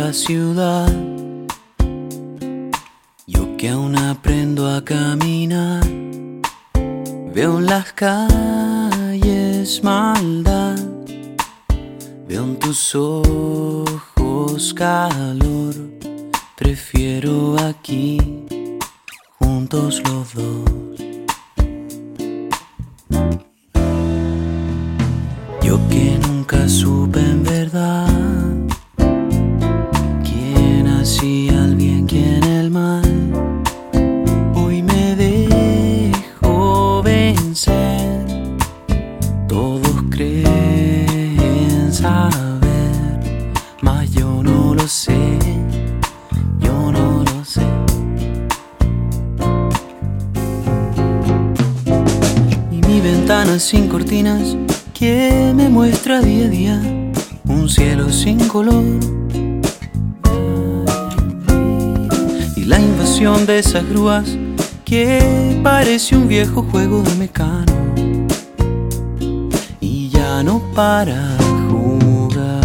esta ciudad, yo que aún aprendo a caminar, veo en las calles maldad, veo en tus ojos calor. Prefiero aquí, juntos los dos. Yo que nunca supe en verdad quién hacía el bien, quién el mal, hoy me dejo vencer. Todos creen saber, mas yo no lo sé, yo no lo sé. Y mi ventana sin cortinas que me muestra día a día un cielo sin color, y la invasión de esas grúas que parece un viejo juego de Mecano y ya no para jugar.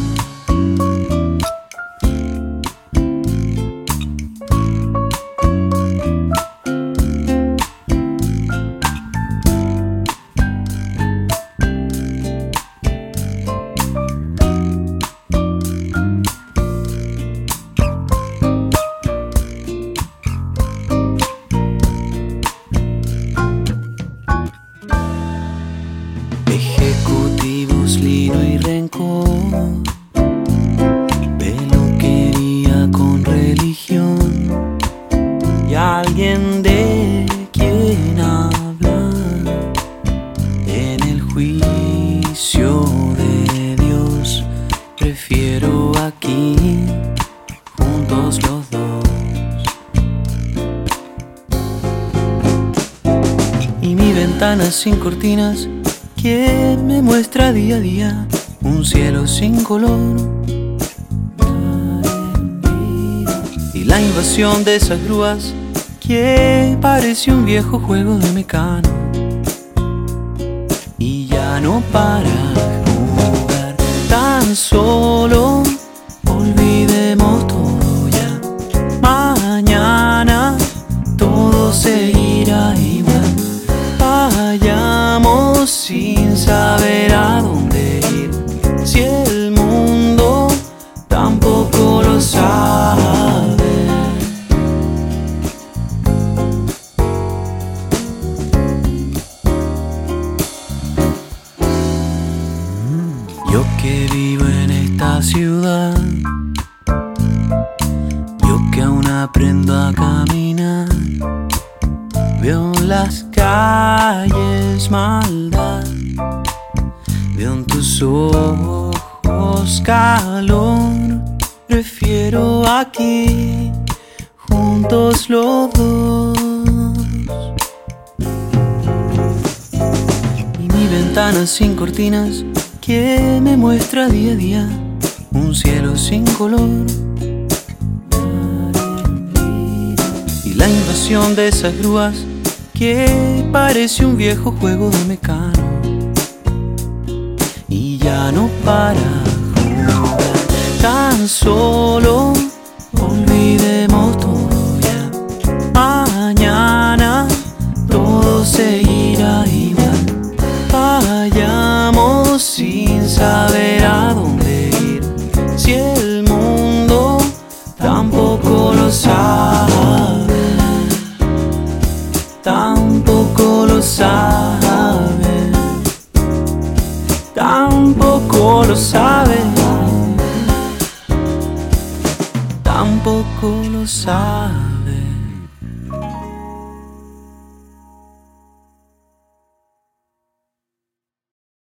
Ejecutivos, lino y rencor, peluquería con religión, y alguien de quien hablar en el juicio de Dios. Prefiero aquí, juntos los dos. Y mi ventana sin cortinas que me muestra día a día un cielo sin color, y la invasión de esas grúas que parece un viejo juego de Mecano y ya no para jugar. Tan solo olvidemos todo ya, mañana todo seguirá igual. Vayamos sin saber a dónde ir, si el mundo tampoco lo sabe. Yo que vivo en esta ciudad, yo que aún aprendo a caminar, veo en las calles maldad, veo en tus ojos calor. Prefiero aquí, juntos los dos. Y mi ventana sin cortinas que me muestra día a día un cielo sin color, y la invasión de esas grúas que parece un viejo juego de Mecano y ya no para jugar. Tan solo olvidemos todo ya, mañana todo seguirá igual. Vayamos sin saber a dónde ir, si el mundo tampoco lo sabe, tampoco lo sabe, tampoco lo sabe, tampoco lo sabe.